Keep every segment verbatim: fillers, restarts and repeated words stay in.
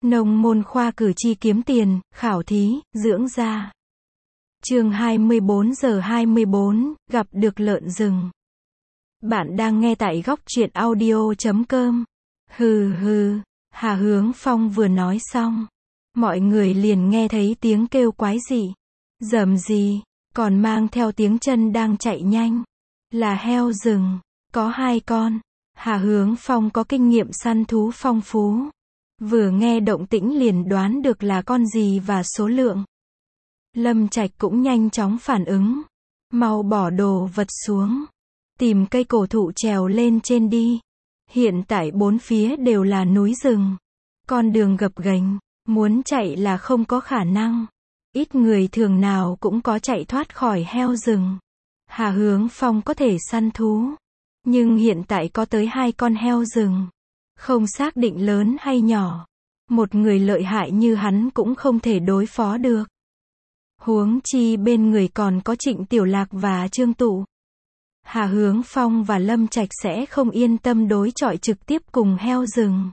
Nông môn khoa cử tri kiếm tiền, khảo thí, dưỡng da. Chương hai mươi bốn giờ hai mươi bốn, gặp được lợn rừng. Bạn đang nghe tại góc truyện audio chấm com. Hừ hừ, Hà Hướng Phong vừa nói xong, mọi người liền nghe thấy tiếng kêu quái dị. Rầm gì, còn mang theo tiếng chân đang chạy nhanh. Là heo rừng, có hai con. Hà Hướng Phong có kinh nghiệm săn thú phong phú. Vừa nghe động tĩnh liền đoán được là con gì và số lượng. Lâm Trạch cũng nhanh chóng phản ứng. Mau bỏ đồ vật xuống. Tìm cây cổ thụ trèo lên trên đi. Hiện tại bốn phía đều là núi rừng. Con đường gập ghềnh, muốn chạy là không có khả năng. Ít người thường nào cũng có chạy thoát khỏi heo rừng. Hà Hướng Phong có thể săn thú. Nhưng hiện tại có tới hai con heo rừng. Không xác định lớn hay nhỏ. Một người lợi hại như hắn cũng không thể đối phó được. Huống chi bên người còn có Trịnh Tiểu Lạc và Trương Tụ. Hà Hướng Phong và Lâm Trạch sẽ không yên tâm đối chọi trực tiếp cùng heo rừng.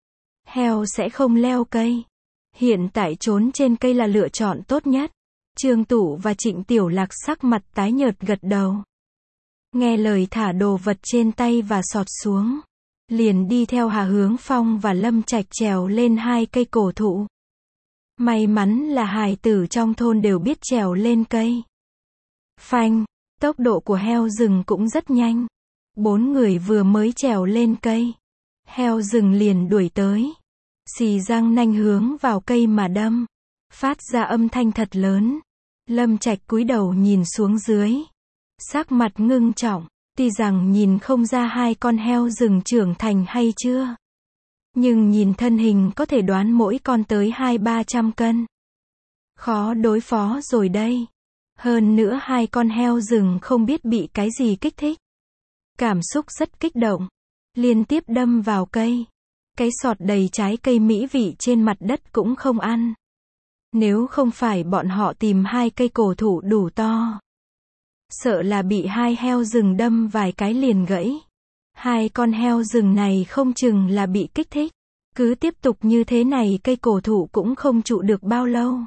Heo sẽ không leo cây. Hiện tại trốn trên cây là lựa chọn tốt nhất. Trương Tụ và Trịnh Tiểu Lạc sắc mặt tái nhợt gật đầu. Nghe lời thả đồ vật trên tay và sọt xuống. Liền đi theo Hà Hướng Phong và Lâm Trạch trèo lên hai cây cổ thụ. May mắn là hài tử trong thôn đều biết trèo lên cây. Phanh, tốc độ của heo rừng cũng rất nhanh. Bốn người vừa mới trèo lên cây. Heo rừng liền đuổi tới. Xì răng nanh hướng vào cây mà đâm. Phát ra âm thanh thật lớn. Lâm Trạch cúi đầu nhìn xuống dưới. Sắc mặt ngưng trọng. Tuy rằng nhìn không ra hai con heo rừng trưởng thành hay chưa. Nhưng nhìn thân hình có thể đoán mỗi con tới hai ba trăm cân. Khó đối phó rồi đây. Hơn nữa hai con heo rừng không biết bị cái gì kích thích. Cảm xúc rất kích động. Liên tiếp đâm vào cây. Cái sọt đầy trái cây mỹ vị trên mặt đất cũng không ăn. Nếu không phải bọn họ tìm hai cây cổ thụ đủ to. Sợ là bị hai heo rừng đâm vài cái liền gãy. Hai con heo rừng này không chừng là bị kích thích. Cứ tiếp tục như thế này cây cổ thụ cũng không trụ được bao lâu.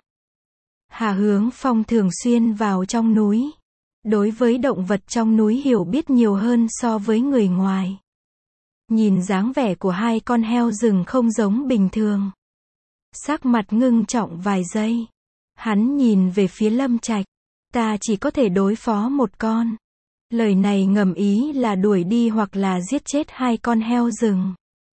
Hà Hướng Phong thường xuyên vào trong núi. Đối với động vật trong núi hiểu biết nhiều hơn so với người ngoài. Nhìn dáng vẻ của hai con heo rừng không giống bình thường. Sắc mặt ngưng trọng vài giây. Hắn nhìn về phía Lâm Trạch. Ta chỉ có thể đối phó một con. Lời này ngầm ý là đuổi đi hoặc là giết chết hai con heo rừng.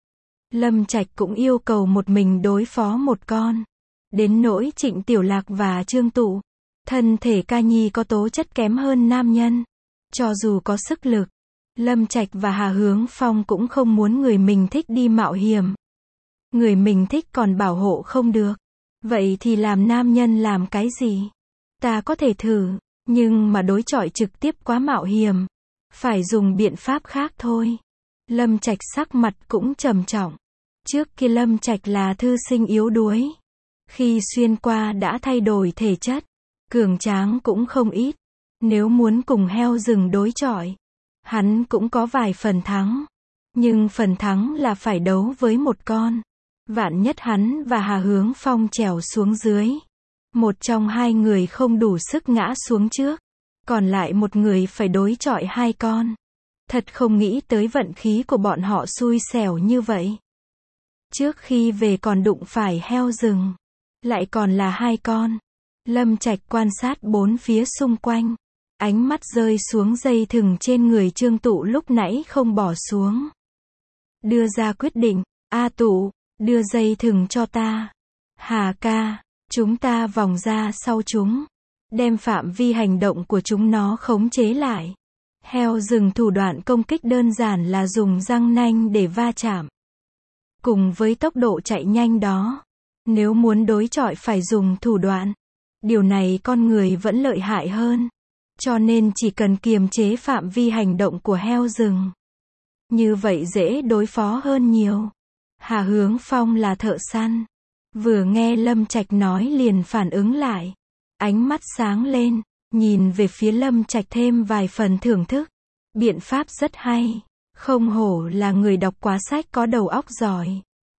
Lâm Trạch cũng yêu cầu một mình đối phó một con. Đến nỗi Trịnh Tiểu Lạc và Trương Tụ. Thân thể ca nhi có tố chất kém hơn nam nhân. Cho dù có sức lực. Lâm Trạch và Hà Hướng Phong cũng không muốn người mình thích đi mạo hiểm. Người mình thích còn bảo hộ không được. Vậy thì làm nam nhân làm cái gì? Ta có thể thử, nhưng mà đối chọi trực tiếp quá mạo hiểm. Phải dùng biện pháp khác thôi. Lâm Trạch sắc mặt cũng trầm trọng. Trước kia Lâm Trạch là thư sinh yếu đuối. Khi xuyên qua đã thay đổi thể chất. Cường tráng cũng không ít. Nếu muốn cùng heo rừng đối chọi. Hắn cũng có vài phần thắng. Nhưng phần thắng là phải đấu với một con. Vạn nhất hắn và Hà Hướng Phong trèo xuống dưới. Một trong hai người không đủ sức ngã xuống trước. Còn lại một người phải đối chọi hai con. Thật không nghĩ tới vận khí của bọn họ xui xẻo như vậy. Trước khi về còn đụng phải heo rừng. Lại còn là hai con. Lâm Trạch quan sát bốn phía xung quanh. Ánh mắt rơi xuống dây thừng trên người Trương Tụ lúc nãy không bỏ xuống. Đưa ra quyết định. A Tụ, đưa dây thừng cho ta. Hà ca. Chúng ta vòng ra sau chúng. Đem phạm vi hành động của chúng nó khống chế lại. Heo rừng thủ đoạn công kích đơn giản là dùng răng nanh để va chạm. Cùng với tốc độ chạy nhanh đó. Nếu muốn đối chọi phải dùng thủ đoạn. Điều này con người vẫn lợi hại hơn. Cho nên chỉ cần kiềm chế phạm vi hành động của heo rừng. Như vậy dễ đối phó hơn nhiều. Hà Hướng Phong là thợ săn. Vừa nghe Lâm Trạch nói liền phản ứng lại. Ánh mắt sáng lên, nhìn về phía Lâm Trạch thêm vài phần thưởng thức. Biện pháp rất hay. Không hổ là người đọc quá sách có đầu óc giỏi.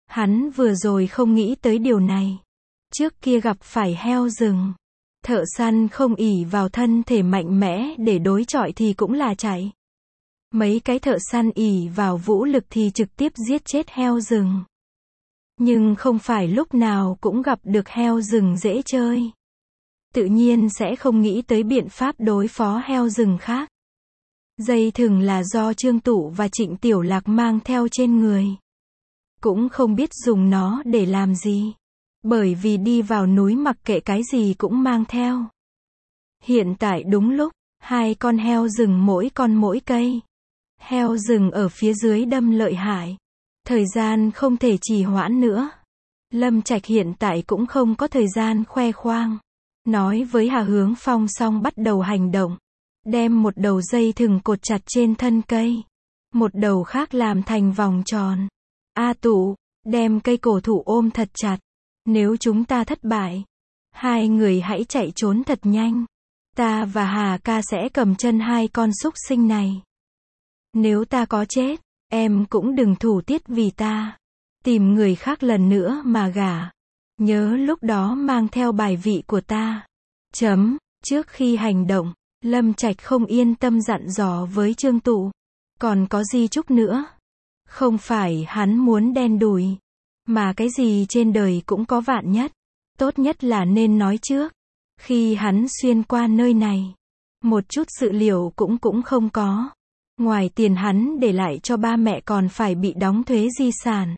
Hắn vừa rồi không nghĩ tới điều này. Trước kia gặp phải heo rừng, thợ săn không ỷ vào thân thể mạnh mẽ để đối chọi thì cũng là chạy. Mấy cái thợ săn ỷ vào vũ lực thì trực tiếp giết chết heo rừng. Nhưng không phải lúc nào cũng gặp được heo rừng dễ chơi. Tự nhiên sẽ không nghĩ tới biện pháp đối phó heo rừng khác. Dây thừng là do Trương Tụ và Trịnh Tiểu Lạc mang theo trên người. Cũng không biết dùng nó để làm gì. Bởi vì đi vào núi mặc kệ cái gì cũng mang theo. Hiện tại đúng lúc, hai con heo rừng mỗi con mỗi cây. Heo rừng ở phía dưới đâm lợi hại. Thời gian không thể trì hoãn nữa. Lâm Trạch hiện tại cũng không có thời gian khoe khoang. Nói với Hà Hướng Phong xong bắt đầu hành động. Đem một đầu dây thừng cột chặt trên thân cây. Một đầu khác làm thành vòng tròn. A Tụ, đem cây cổ thụ ôm thật chặt. Nếu chúng ta thất bại, hai người hãy chạy trốn thật nhanh. Ta và Hà ca sẽ cầm chân hai con súc sinh này. Nếu ta có chết, em cũng đừng thủ tiết vì ta. Tìm người khác lần nữa mà gả. Nhớ lúc đó mang theo bài vị của ta. Chấm, trước khi hành động, Lâm Trạch không yên tâm dặn dò với Trương Tụ. Còn có Di Trúc nữa. Không phải hắn muốn đen đủi. Mà cái gì trên đời cũng có vạn nhất. Tốt nhất là nên nói trước. Khi hắn xuyên qua nơi này, một chút sự liệu cũng cũng không có. Ngoài tiền hắn để lại cho ba mẹ còn phải bị đóng thuế di sản.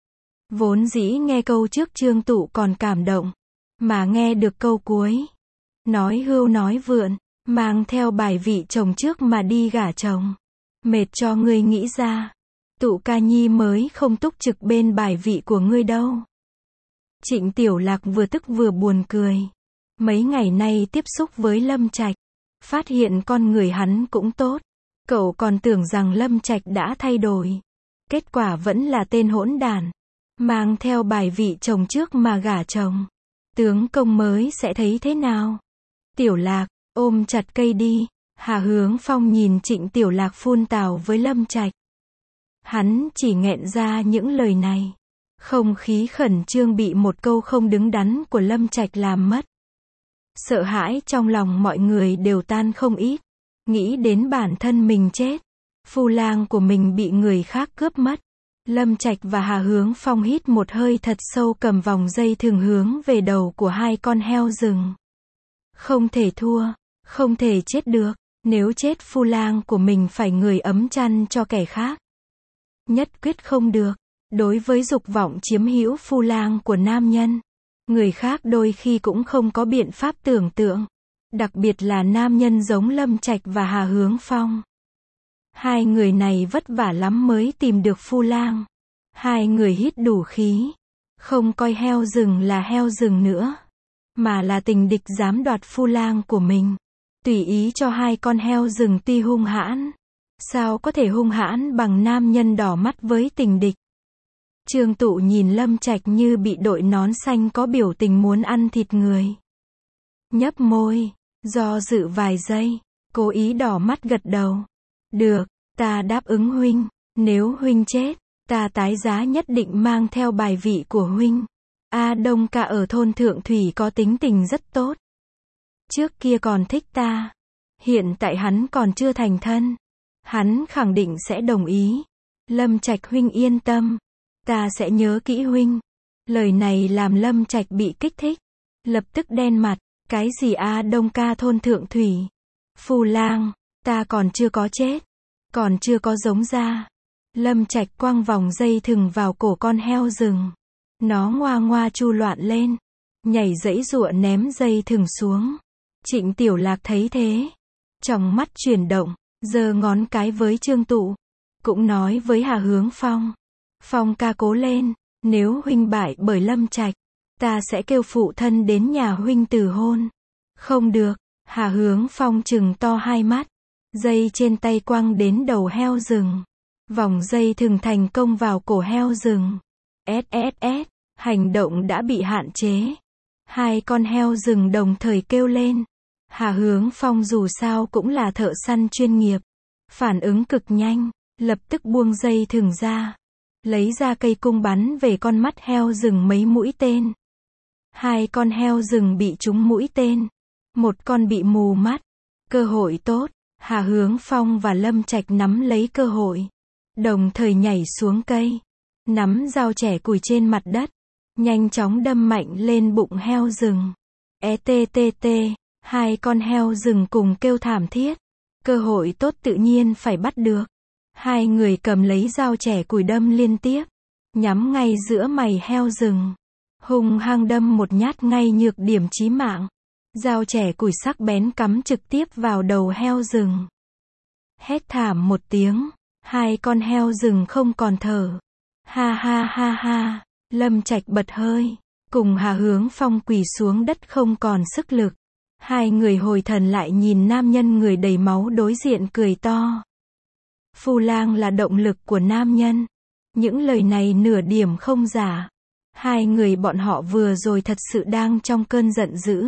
Vốn dĩ nghe câu trước Trương Tụ còn cảm động. Mà nghe được câu cuối. Nói hưu nói vượn. Mang theo bài vị chồng trước mà đi gả chồng. Mệt cho ngươi nghĩ ra. Tụ ca nhi mới không túc trực bên bài vị của ngươi đâu. Trịnh Tiểu Lạc vừa tức vừa buồn cười. Mấy ngày nay tiếp xúc với Lâm Trạch. Phát hiện con người hắn cũng tốt. Cậu còn tưởng rằng Lâm Trạch đã thay đổi. Kết quả vẫn là tên hỗn đản. Mang theo bài vị chồng trước mà gả chồng. Tướng công mới sẽ thấy thế nào? Tiểu Lạc, ôm chặt cây đi. Hà Hướng Phong nhìn Trịnh Tiểu Lạc phun tào với Lâm Trạch. Hắn chỉ nghẹn ra những lời này. Không khí khẩn trương bị một câu không đứng đắn của Lâm Trạch làm mất. Sợ hãi trong lòng mọi người đều tan không ít. Nghĩ đến bản thân mình chết. Phu lang của mình bị người khác cướp mất. Lâm Trạch và Hà Hướng Phong hít một hơi thật sâu cầm vòng dây thường hướng về đầu của hai con heo rừng. Không thể thua. Không thể chết được. Nếu chết phu lang của mình phải người ấm chăn cho kẻ khác. Nhất quyết không được. Đối với dục vọng chiếm hữu phu lang của nam nhân, người khác đôi khi cũng không có biện pháp tưởng tượng. Đặc biệt là nam nhân giống Lâm Trạch và Hà Hướng Phong. Hai người này vất vả lắm mới tìm được phu lang. Hai người hít đủ khí. Không coi heo rừng là heo rừng nữa. Mà là tình địch dám đoạt phu lang của mình. Tùy ý cho hai con heo rừng tuy hung hãn. Sao có thể hung hãn bằng nam nhân đỏ mắt với tình địch. Trương Tụ nhìn Lâm Trạch như bị đội nón xanh có biểu tình muốn ăn thịt người. Nhấp môi, do dự vài giây, cố ý đỏ mắt gật đầu. Được, ta đáp ứng huynh, nếu huynh chết, ta tái giá nhất định mang theo bài vị của huynh. A Đông ca ở thôn Thượng Thủy có tính tình rất tốt. Trước kia còn thích ta, hiện tại hắn còn chưa thành thân. Hắn khẳng định sẽ đồng ý. Lâm Trạch huynh yên tâm. Ta sẽ nhớ kỹ huynh. Lời này làm Lâm Trạch bị kích thích. Lập tức đen mặt. Cái gì A Đông ca thôn Thượng Thủy? Phù lang, ta còn chưa có chết. Còn chưa có giống ra. Lâm Trạch quăng vòng dây thừng vào cổ con heo rừng. Nó ngoa ngoa chu loạn lên. Nhảy giãy giụa ném dây thừng xuống. Trịnh Tiểu Lạc thấy thế. Trong mắt chuyển động. Giơ ngón cái với Trương Tụ. Cũng nói với Hà Hướng Phong. Phong ca cố lên. Nếu huynh bại bởi Lâm Trạch, ta sẽ kêu phụ thân đến nhà huynh từ hôn. Không được. Hà Hướng Phong trừng to hai mắt. Dây trên tay quăng đến đầu heo rừng. Vòng dây thừng thành công vào cổ heo rừng. ét ét ét. Hành động đã bị hạn chế. Hai con heo rừng đồng thời kêu lên. Hà Hướng Phong dù sao cũng là thợ săn chuyên nghiệp. Phản ứng cực nhanh. Lập tức buông dây thừng ra. lấy ra cây cung bắn về con mắt heo rừng mấy mũi tên. Hai con heo rừng bị trúng mũi tên, một con bị mù mắt. Cơ hội tốt, Hà Hướng Phong và Lâm Trạch nắm lấy cơ hội, đồng thời nhảy xuống cây, nắm dao chẻ củi trên mặt đất, nhanh chóng đâm mạnh lên bụng heo rừng. É tê tê tê, hai con heo rừng cùng kêu thảm thiết. Cơ hội tốt tự nhiên phải bắt được. Hai người cầm lấy dao chẻ củi đâm liên tiếp, nhắm ngay giữa mày heo rừng, hung hăng đâm một nhát ngay nhược điểm chí mạng. Dao chẻ củi sắc bén cắm trực tiếp vào đầu heo rừng. Hét thảm một tiếng, hai con heo rừng không còn thở. Ha ha ha ha, Lâm Trạch bật hơi, cùng Hà Hướng Phong quỳ xuống đất không còn sức lực. Hai người hồi thần lại nhìn nam nhân người đầy máu đối diện cười to. Phu Lang là động lực của nam nhân. Những lời này nửa điểm không giả. Hai người bọn họ vừa rồi thật sự đang trong cơn giận dữ.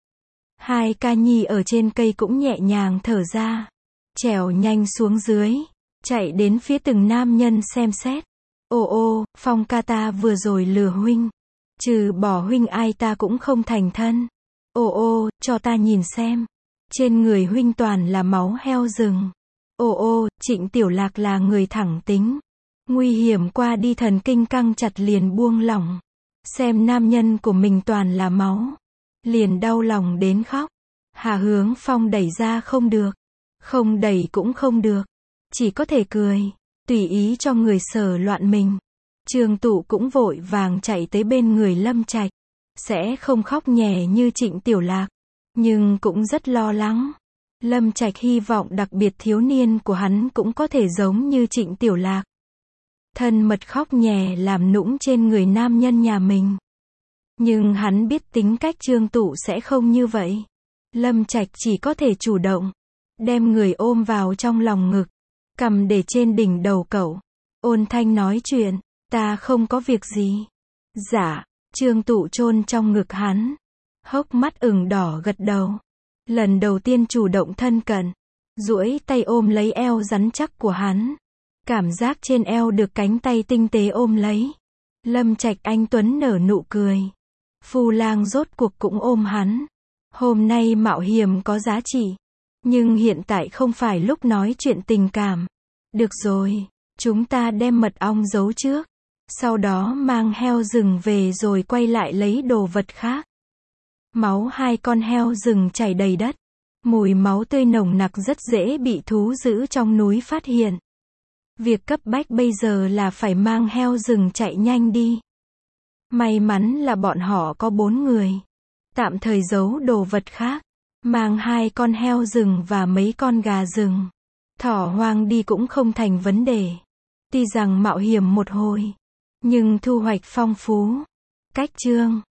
Hai ca nhi ở trên cây cũng nhẹ nhàng thở ra, trèo nhanh xuống dưới, chạy đến phía từng nam nhân xem xét. Ô ô, Phong ca ta vừa rồi lừa huynh. Trừ bỏ huynh ai ta cũng không thành thân. Ô ô, cho ta nhìn xem. Trên người huynh toàn là máu heo rừng. Ô ô, Trịnh Tiểu Lạc là người thẳng tính. Nguy hiểm qua đi thần kinh căng chặt liền buông lỏng. Xem nam nhân của mình toàn là máu, liền đau lòng đến khóc. Hà Hướng Phong đẩy ra không được, không đẩy cũng không được, chỉ có thể cười, tùy ý cho người sờ loạn mình. Trường Tụ cũng vội vàng chạy tới bên người Lâm Trạch, sẽ không khóc nhè như Trịnh Tiểu Lạc, nhưng cũng rất lo lắng. Lâm Trạch hy vọng đặc biệt thiếu niên của hắn cũng có thể giống như Trịnh Tiểu Lạc, thân mật khóc nhè làm nũng trên người nam nhân nhà mình. Nhưng hắn biết tính cách Trương Tụ sẽ không như vậy. Lâm Trạch chỉ có thể chủ động, đem người ôm vào trong lòng ngực, cầm để trên đỉnh đầu cậu, ôn thanh nói chuyện, ta không có việc gì. Dạ, Trương Tụ chôn trong ngực hắn, hốc mắt ửng đỏ gật đầu. Lần đầu tiên chủ động thân cận, duỗi tay ôm lấy eo rắn chắc của hắn. Cảm giác trên eo được cánh tay tinh tế ôm lấy. Lâm Trạch anh tuấn nở nụ cười. Phu Lang rốt cuộc cũng ôm hắn. Hôm nay mạo hiểm có giá trị, nhưng hiện tại không phải lúc nói chuyện tình cảm. Được rồi, chúng ta đem mật ong giấu trước, sau đó mang heo rừng về rồi quay lại lấy đồ vật khác. Máu hai con heo rừng chảy đầy đất. Mùi máu tươi nồng nặc rất dễ bị thú dữ trong núi phát hiện. Việc cấp bách bây giờ là phải mang heo rừng chạy nhanh đi. May mắn là bọn họ có bốn người. Tạm thời giấu đồ vật khác. Mang hai con heo rừng và mấy con gà rừng. Thỏ hoang đi cũng không thành vấn đề. Tuy rằng mạo hiểm một hồi, nhưng thu hoạch phong phú. Cách chương